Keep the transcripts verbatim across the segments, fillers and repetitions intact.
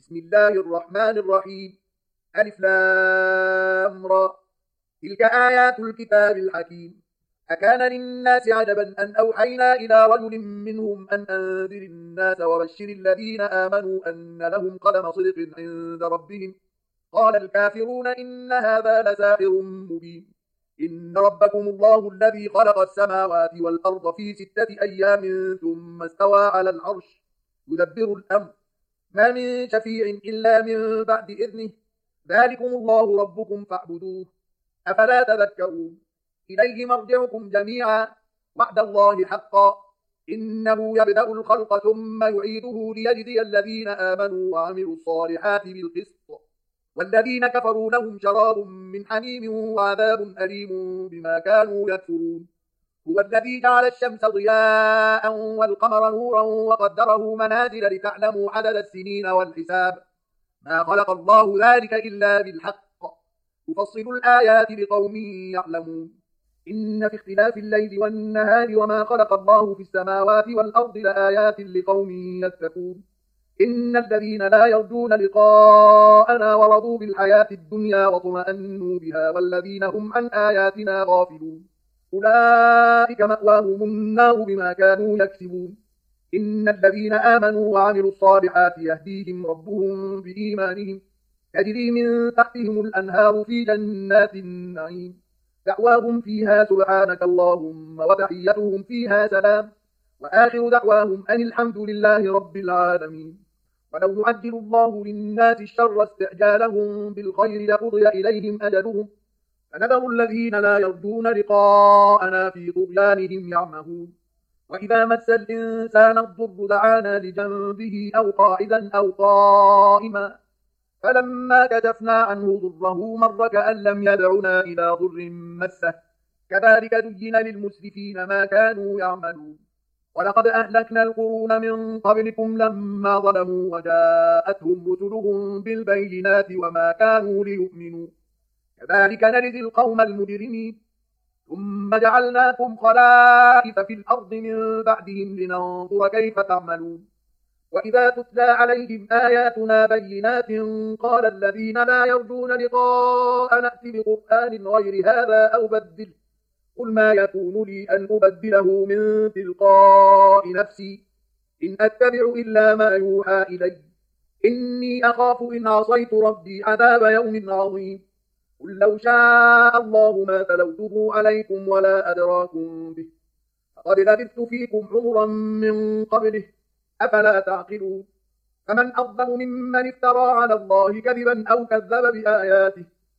بسم الله الرحمن الرحيم. ألف لام را. تلك آيات الكتاب الحكيم. أكان للناس عجبا أن أوحينا إلى رجل منهم أن أنذر الناس وبشر الذين آمنوا أن لهم قدم صدق عند ربهم. قال الكافرون إن هذا لساحر مبين. إن ربكم الله الذي خلق السماوات والأرض في ستة أيام ثم استوى على العرش يدبر الأمر ما من شفيع إلا من بعد إذنه. ذلكم الله ربكم فاعبدوه أفلا تذكرون. إليه مرجعكم جميعا وعد الله حقا إنه يبدأ الخلق ثم يعيده ليجزي الذين آمنوا وعملوا الصالحات بالقسط والذين كفروا لهم شراب من حميم وعذاب أليم بما كانوا يكفرون. هو الذي جعل الشمس ضياء والقمر نورا وقدره منازل لتعلموا عدد السنين والحساب ما خلق الله ذلك إلا بالحق يفصل الآيات لقوم يعلمون. إن في اختلاف الليل والنهار وما خلق الله في السماوات والأرض لآيات لقوم يتقون. إن الذين لا يرجون لقاءنا ورضوا بالحياة الدنيا واطمأنوا بها والذين هم عن آياتنا غافلون أولئك مأواهم النار بما كانوا يكسبون. إن الذين آمنوا وعملوا الصالحات يهديهم ربهم بإيمانهم تجري من تحتهم الأنهار في جنات النعيم دعواهم فيها سبحانك اللهم وتحيتهم فيها سلام وآخر دعواهم أن الحمد لله رب العالمين. ولو يعجل الله للناس الشر استعجالهم بالخير لقضي إليهم أجلهم فنذر الذين لا يرجون لقاءنا في طغيانهم يعمهون. وإذا مس الإنسان الضر دعانا لجنبه أو قاعدا أو قائما فلما كشفنا عنه ضره مر كأن لم يدعنا إلى ضر مسه كذلك زين للمسرفين ما كانوا يعملون. ولقد أهلكنا القرون من قبلكم لما ظلموا وجاءتهم رسلهم بالبينات وما كانوا ليؤمنوا كذلك نجزي القوم المجرمين. ثم جعلناكم خلائف في الأرض من بعدهم لننظر كيف تعملون. وإذا تتلى عليهم آياتنا بينات قال الذين لا يرجون لقاء نأت بقرآن غير هذا أو بدله قل ما يكون لي أن أبدله من تلقاء نفسي إن أتبع إلا ما يوحى إلي إني أخاف إن عصيت ربي عذاب يوم عظيم. قل لو شاء الله ما تلوته عليكم ولا أدراكم به فقد لبثت فيكم عمرا من قبله أفلا تعقلون. فمن أظلم ممن افترى على الله كذبا أو كذب بآياته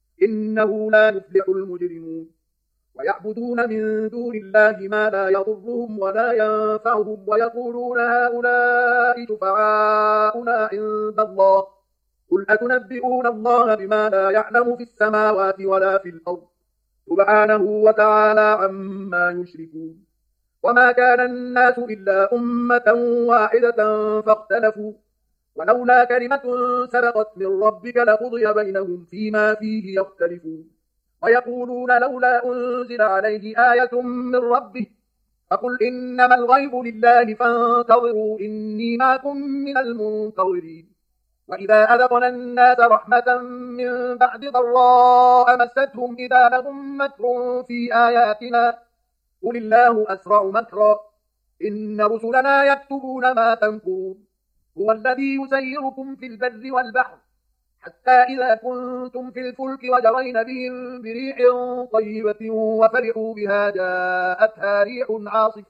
إنه لا يفلح المجرمون. ويعبدون من دون الله ما لا يضرهم ولا ينفعهم ويقولون هؤلاء شفعاؤنا عند الله قل أتنبئون الله بما لا يعلم في السماوات ولا في الأرض سبحانه وتعالى عما يشركون. وما كان الناس إلا أمة واحدة فاختلفوا ولولا كلمة سبقت من ربك لقضي بينهم فيما فيه يختلفون. ويقولون لولا أنزل عليه آية من ربه فقل إنما الغيب لله فانتظروا إني معكم من المنتظرين. وإذا أذقنا الناس رحمة من بعد ضراء مستهم إذا لهم مكر في آياتنا قل الله أسرع مكرا إن رسلنا يكتبون ما تمكرون. هو الذي يسيركم في البر والبحر حتى إذا كنتم في الفلك وجرين بهم بريح طيبة وفرحوا بها جاءتها ريح عاصف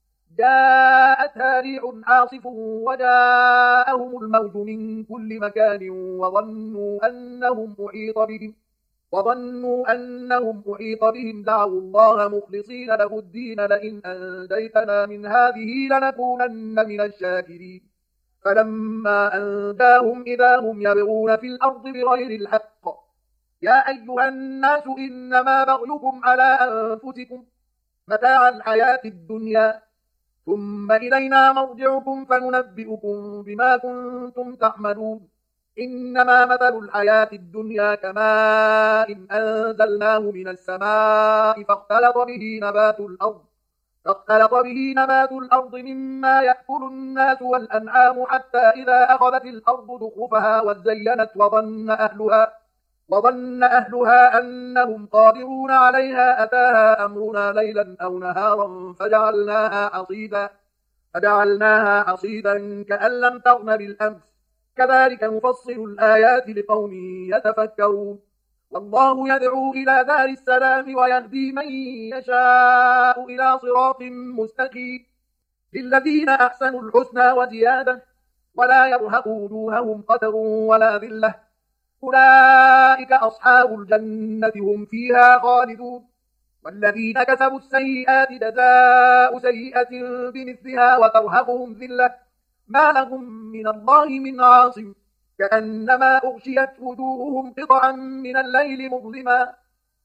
جاءتها ريح عاصف وجاءهم الموج من كل مكان وظنوا أنهم أحيط بهم وظنوا أنهم أحيط بهم دعوا الله مخلصين له الدين لئن أنجيتنا من هذه لنكونن من الشاكرين. فلما أنجاهم إذا هم يبغون في الأرض بغير الحق يا أيها الناس إنما بغيكم على أنفسكم متاع الحياة الدنيا ثم إلينا مرجعكم فننبئكم بما كنتم تعملون. إنما مثل الحياة الدنيا كماء إن أنزلناه من السماء فاختلط به نبات الأرض فاختلط به نبات الأرض مما يأكل الناس والأنعام حتى إذا أخذت الأرض زخرفها وزينت وظن أهلها وظن أهلها أنهم قادرون عليها أتاها أمرنا ليلا أو نهارا فجعلناها حصيدا فجعلناها حصيدا كأن لم تغن بالأمس كذلك نفصل الآيات لقوم يتفكرون والله يدعو إلى دار السلام ويهدي من يشاء إلى صراط مستقيم للذين أحسنوا الحسنى وزيادة ولا يرهق وجوههم قتر ولا ذلة أولئك أصحاب الجنة هم فيها خالدون والذين كسبوا السيئات جزاء سيئة بمثلها وترهقهم ذلة ما لهم من الله من عاصم كأنما أغشيت وجوههم قطعا من الليل مظلما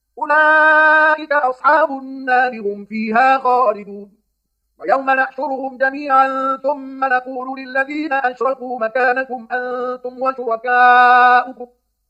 أولئك أصحاب النار هم فيها خالدون ويوم نحشرهم جميعا ثم نقول للذين أشركوا مكانكم أنتم وشركاؤكم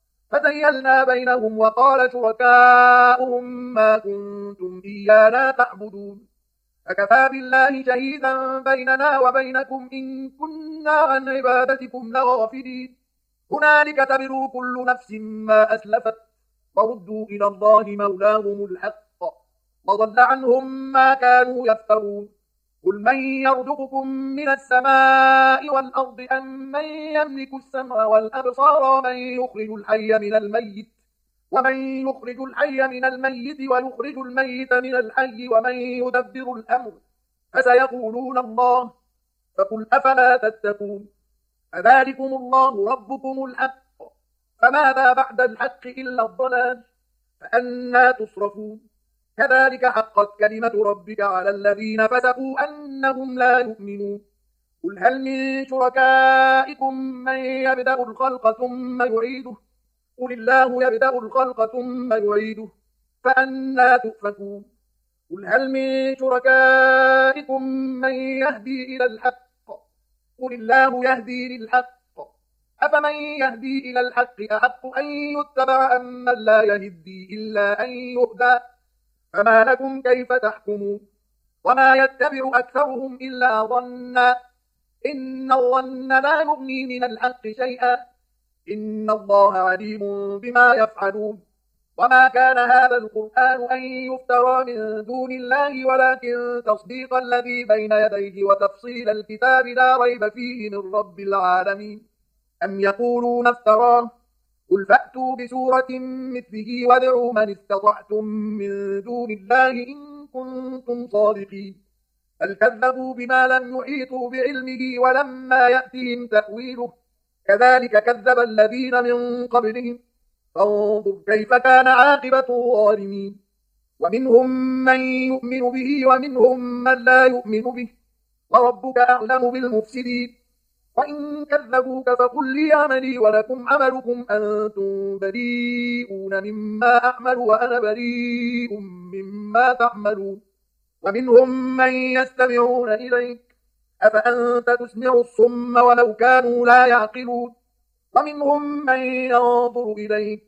فزيلنا بينهم وقال شركاؤهم ما كنتم إيانا تعبدون فكفى بالله شهيدا بيننا وبينكم إن كنا عن عبادتكم لغافلين هنالك تبلو كل نفس ما أسلفت وردوا إلى الله مولاهم الحق وضل عنهم ما كانوا يفترون قل من يرزقكم من السماء والأرض أم من يملك السمع والأبصار ومن يخرج الحي من الميت ومن يخرج الحي من الميت ويخرج الميت من الحي ومن يدبر الأمر فسيقولون الله فقل أفلا تتقون فذلكم الله ربكم الحق فماذا بعد الحق إلا الضلال فأنى تصرفون كذلك حقت كلمة ربك على الذين فسقوا أنهم لا يؤمنون قل هل من شركائكم من يبدأ الخلق ثم يعيده قل الله يبدأ الخلق ثم يعيده فأنى تؤفكون قل هل من شركائكم من يهدي إلى الحق قل الله يهدي للحق أفمن يهدي إلى الحق أحق أن يتبع أم من لا يهدي إلا أن يهدى فما لكم كيف تحكمون وما يتبع أكثرهم إلا ظنا إن الظن لا يغني من الحق شيئا إن الله عليم بما يفعلون وما كان هذا القرآن أن يفترى من دون الله ولكن تصديق الذي بين يديه وتفصيل الكتاب لا ريب فيه من رب العالمين أم يقولون افتراه قل فأتوا بسورة مثله وادعوا من استطعتم من دون الله إن كنتم صادقين بل كذبوا بما لم يحيطوا بعلمه ولما يأتهم تأويله كذلك كذب الذين من قبلهم فانظر كيف كان عاقبة الظالمين ومنهم من يؤمن به ومنهم من لا يؤمن به وربك أعلم بالمفسدين وإن كذبوك فقل لي عملي ولكم عملكم أنتم بريئون مما أعمل وأنا بريء مما تعملون ومنهم من يستمعون إليك أفأنت تسمع الصم ولو كانوا لا يعقلون ومنهم من ينظر إليك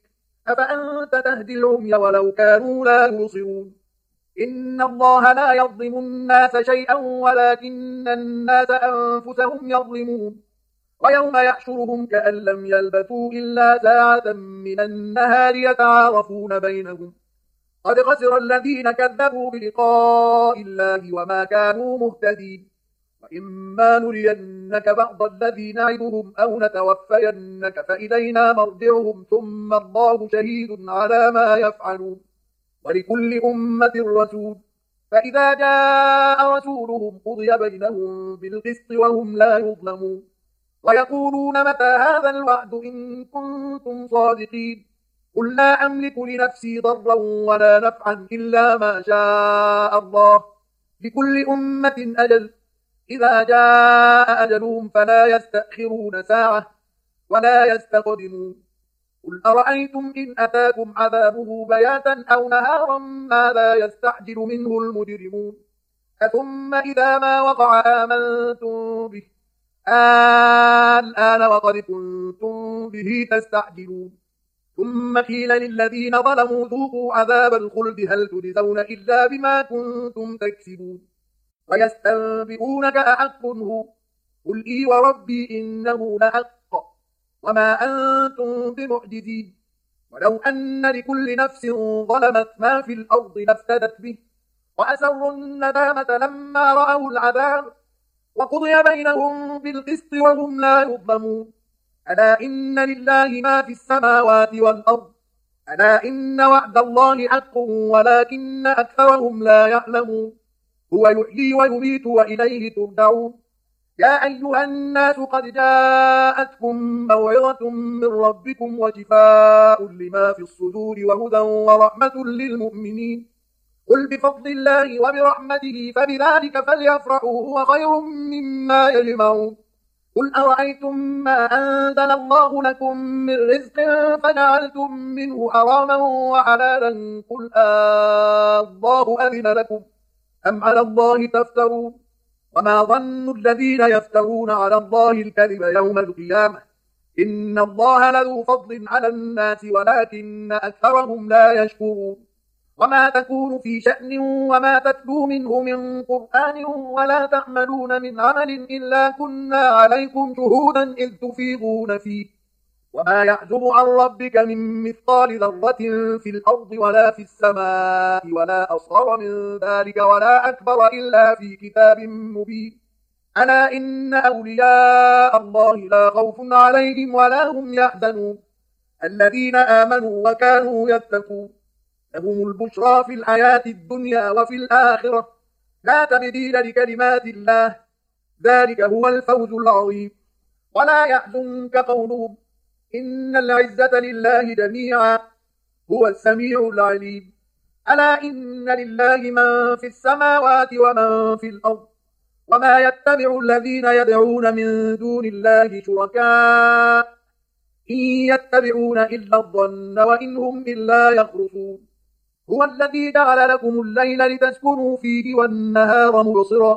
أفأنت تهدي العمي ولو كانوا لا يبصرون إن الله لا يظلم الناس شيئا ولكن الناس أنفسهم يظلمون ويوم يحشرهم كأن لم يلبثوا إلا ساعة من النهار يتعارفون بينهم قد خسر الذين كذبوا بلقاء الله وما كانوا مهتدين وإما نرينك بعض الذي نعدهم أو نتوفينك فإلينا مرجعهم ثم الله شهيد على ما يفعلون ولكل أمة رسول فإذا جاء رسولهم قضي بينهم بالقسط وهم لا يظلمون ويقولون متى هذا الوعد إن كنتم صادقين قل لا أملك لنفسي ضرا ولا نفعا إلا ما شاء الله لكل أمة أجل إذا جاء أجلهم فلا يستأخرون ساعة ولا يستقدمون قل أرأيتم إن أتاكم عذابه بياتا أو نهارا ماذا يستعجل منه المجرمون أثم إذا ما وقع آمنتم به الآن وقد كنتم به تستعجلون ثم قيل للذين ظلموا ذوقوا عذاب الخلد هل تجزون إلا بما كنتم تكسبون ويستنبئونك أحق هو قل إي وربي إنه لحق وما أنتم بمعجزين ولو أن لكل نفس ظلمت ما في الأرض لافتدت به وأسروا الندامة لما رأوا العذاب وقضي بينهم بالقسط وهم لا يظلمون ألا إن لله ما في السماوات والأرض ألا إن وعد الله حق ولكن أكثرهم لا يعلمون هو يحيي ويميت وإليه ترجعون يا أيها الناس قد جاءتكم موعظة من ربكم وشفاء لما في الصدور وهدى ورحمة للمؤمنين قل بفضل الله وبرحمته فبذلك فليفرحوا هو خير مما يجمعون قل أرأيتم ما أنزل الله لكم من رزق فجعلتم منه حراما وحلالا قل آه الله أذن لكم أم على الله تفترون وما ظن الذين يفترون على الله الكذب يوم القيامة إن الله لذو فضل على الناس ولكن أكثرهم لا يشكرون وما تكون في شأن وما تتلو منه من قرآن ولا تعملون من عمل إلا كنا عليكم شهودا إذ تفيضون فيه وما يعزب عن ربك من مثقال ذرة في الأرض ولا في السماء ولا أصغر من ذلك ولا أكبر إلا في كتاب مبين ألا إن أولياء الله لا خوف عليهم ولا هم يحزنون الذين آمنوا وكانوا يتقون لهم البشرى في الحياة الدنيا وفي الآخرة لا تبديل لكلمات الله ذلك هو الفوز العظيم ولا يحزنك قولهم إن العزة لله جميعا هو السميع العليم ألا إن لله من في السماوات ومن في الأرض وما يتبع الذين يدعون من دون الله شركاء إن يتبعون إلا الظن وإن هم إلا يخرصون هو الذي جعل لكم الليل لتسكنوا فيه والنهار مبصرا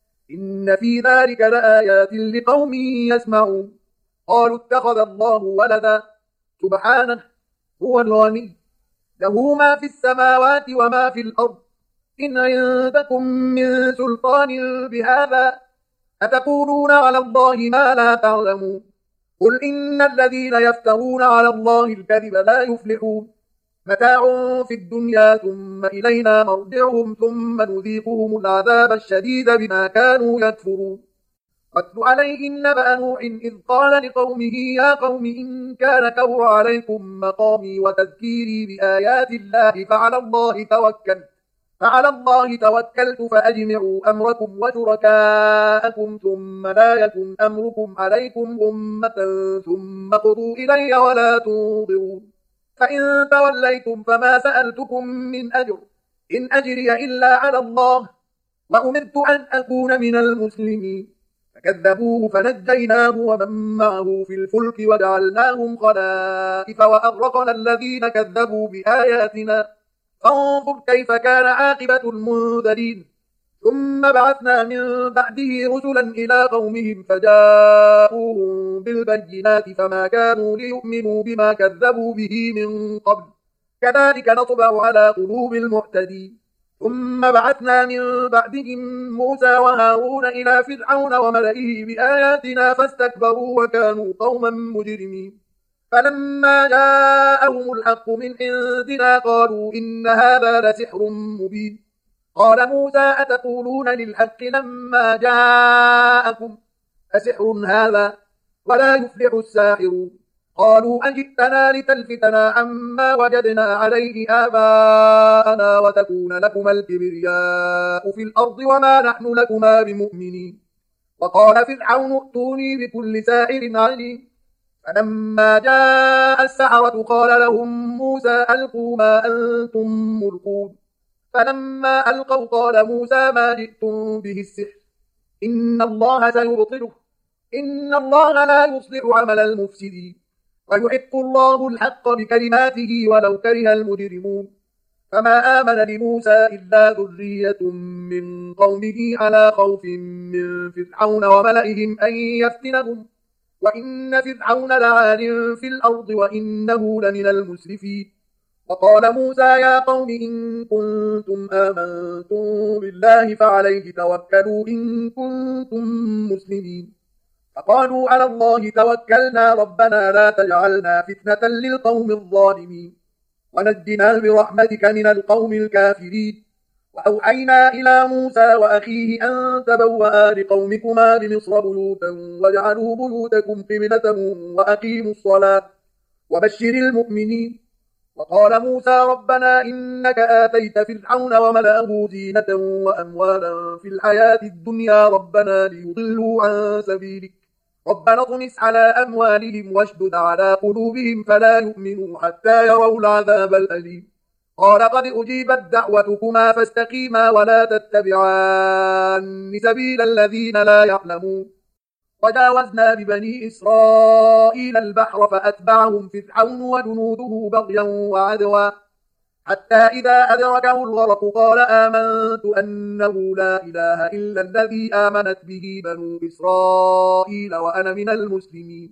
إن في ذلك لآيات لقوم يسمعون قالوا اتخذ الله ولدا سبحانه هو الغني له ما في السماوات وما في الأرض إن عندكم من سلطان بهذا أتقولون على الله ما لا تعلمون قل إن الذين يفترون على الله الكذب لا يفلحون متاع في الدنيا ثم إلينا مرجعهم ثم نذيقهم العذاب الشديد بما كانوا يكفرون واتل عليهم نبأ نوح إذ قال لقومه يا قوم إن كان كبر عليكم مقامي وتذكيري بآيات الله فعلى الله توكلت فعلى الله توكلت فأجمعوا أمركم وشركاءكم ثم لا يكن أمركم عليكم غمة ثم قضوا إلي ولا تنظرون فإن توليتم فما سألتكم من أجر إن أجري إلا على الله وأمرت أن أكون من المسلمين فكذبوه فنجيناه ومن معه في الفلك وجعلناهم خلائف وأغرقنا الذين كذبوا بآياتنا فانظر كيف كان عاقبة المنذرين ثم بعثنا من بعده رسلا إلى قومهم فجاءوهم بالبينات فما كانوا ليؤمنوا بما كذبوا به من قبل كذلك نطبع على قلوب المعتدين ثم بعثنا من بعدهم موسى وهارون إلى فرعون وملئه بآياتنا فاستكبروا وكانوا قوما مجرمين فلما جاءهم الحق من عندنا قالوا إن هذا لسحر مبين قال موسى أتقولون للحق لما جاءكم أسحر هذا ولا يفلح الساحرون قالوا أجئتنا لتلفتنا عما وجدنا عليه آباءنا وتكون لكما الكبرياء في الأرض وما نحن لكما بمؤمنين وقال فرعون ائتوني بكل ساحر عليم فلما جاء السحرة قال لهم موسى ألقوا ما أنتم ملقون فلما ألقوا قال موسى ما جئتم به السحر إن الله سيبطله إن الله لا يصلح عمل المفسدين ويحق الله الحق بكلماته ولو كره المجرمون فما آمن لموسى إلا ذرية من قومه على خوف من فرعون وملئهم أن يفتنهم وإن فرعون لعال في الأرض وإنه لمن المسرفين وقال موسى يا قوم إن كنتم آمنتم بالله فعليه توكلوا إن كنتم مسلمين فقالوا على الله توكلنا ربنا لا تجعلنا فتنة للقوم الظالمين ونجنا برحمتك من القوم الكافرين وأوحينا إلى موسى وأخيه أن تبوأ لقومكما بمصر بيوتا واجعلوا بيوتكم قبلة وأقيموا الصلاة وبشر المؤمنين وقال موسى ربنا إنك آتيت فرعون وملأه زينة وأموالا في الحياة الدنيا ربنا ليضلوا عن سبيلك ربنا اطمس على أموالهم واشدد على قلوبهم فلا يؤمنوا حتى يروا العذاب الأليم قال قد أجيبت دعوتكما فاستقيما ولا تتبعان سبيل الذين لا يعلمون وجاوزنا ببني إسرائيل البحر فأتبعهم فرعون وجنوده بغيا وعدوا حتى إذا أدركه الغرق قال آمنت أنه لا إله إلا الذي آمنت به بنو إسرائيل وأنا من المسلمين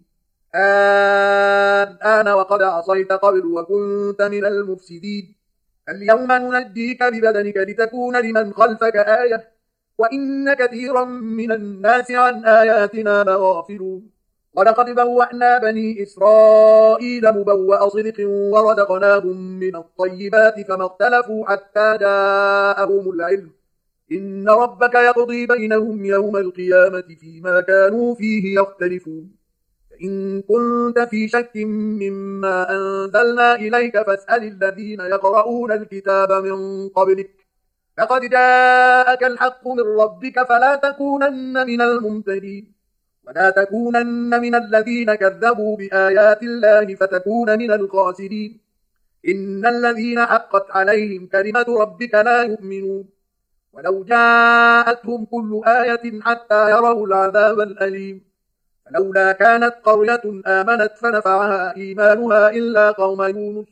الآن وقد عصيت قبل وكنت من المفسدين اليوم ننجيك ببدنك لتكون لمن خلفك آية وإن كثيرا من الناس عن آياتنا لغافلون ولقد بوأنا بني إسرائيل مبوأ صدق ورزقناهم من الطيبات فما اختلفوا حتى جاءهم العلم إن ربك يقضي بينهم يوم القيامة فيما كانوا فيه يختلفون فإن كنت في شك مما أنزلنا إليك فاسأل الذين يقرؤون الكتاب من قبلك لقد جاءك الحق من ربك فلا تكونن من الممتدين ولا تكونن من الذين كذبوا بآيات الله فتكون من الخاسرين إن الذين حقت عليهم كلمة ربك لا يؤمنون ولو جاءتهم كل آية حتى يروا العذاب الأليم فلولا كانت قرية آمنت فنفعها إيمانها إلا قوم يونس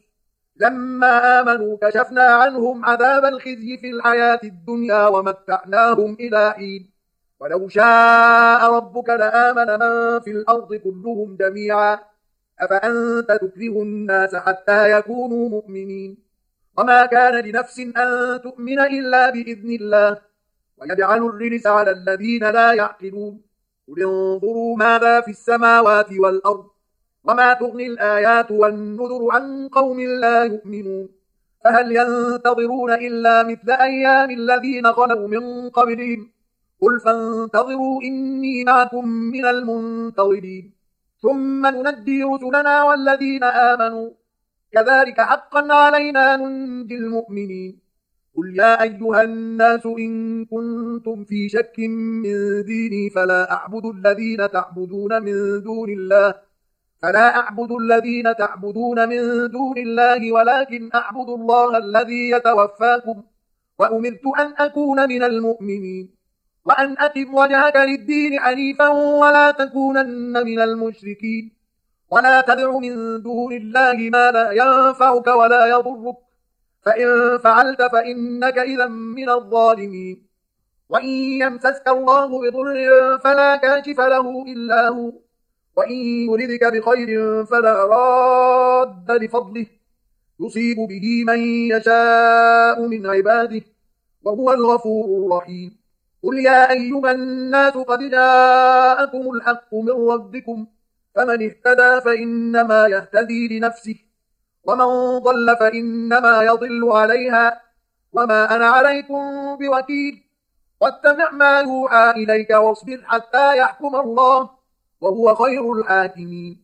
لما آمنوا كشفنا عنهم عذاب الخزي في الحياة الدنيا ومتعناهم إلى حين ولو شاء ربك لآمن من في الأرض كلهم جميعا أفأنت تكره الناس حتى يكونوا مؤمنين وما كان لنفس أن تؤمن إلا بإذن الله ويجعل الرجس على الذين لا يعقلون قل انظروا ماذا في السماوات والأرض وما تغني الآيات والنذر عن قوم لا يؤمنون فهل ينتظرون إلا مثل أيام الذين خلوا من قبلهم قل فانتظروا إني معكم من المنتظرين ثم ننجي رسلنا والذين آمنوا كذلك حقا علينا ننجي المؤمنين قل يا أيها الناس إن كنتم في شك من ديني فلا أعبد الذين تعبدون من دون الله فلا أعبد الذين تعبدون من دون الله ولكن أعبد الله الذي يتوفاكم وأمرت أن أكون من المؤمنين وأن أقم وجهك للدين حنيفا ولا تكونن من المشركين ولا تدع من دون الله ما لا ينفعك ولا يضرك فإن فعلت فإنك إذا من الظالمين وإن يمسسك الله بضر فلا كاشف له إلا هو وإن يردك بخير فلا راد لفضله يصيب به من يشاء من عباده وهو الغفور الرحيم قل يا أيها الناس قد جاءكم الحق من ربكم فمن اهتدى فإنما يهتدي لنفسه ومن ضل فإنما يضل عليها وما أنا عليكم بوكيل واتبع ما يوحى إليك واصبر حتى يحكم الله وهو خير الحاكمين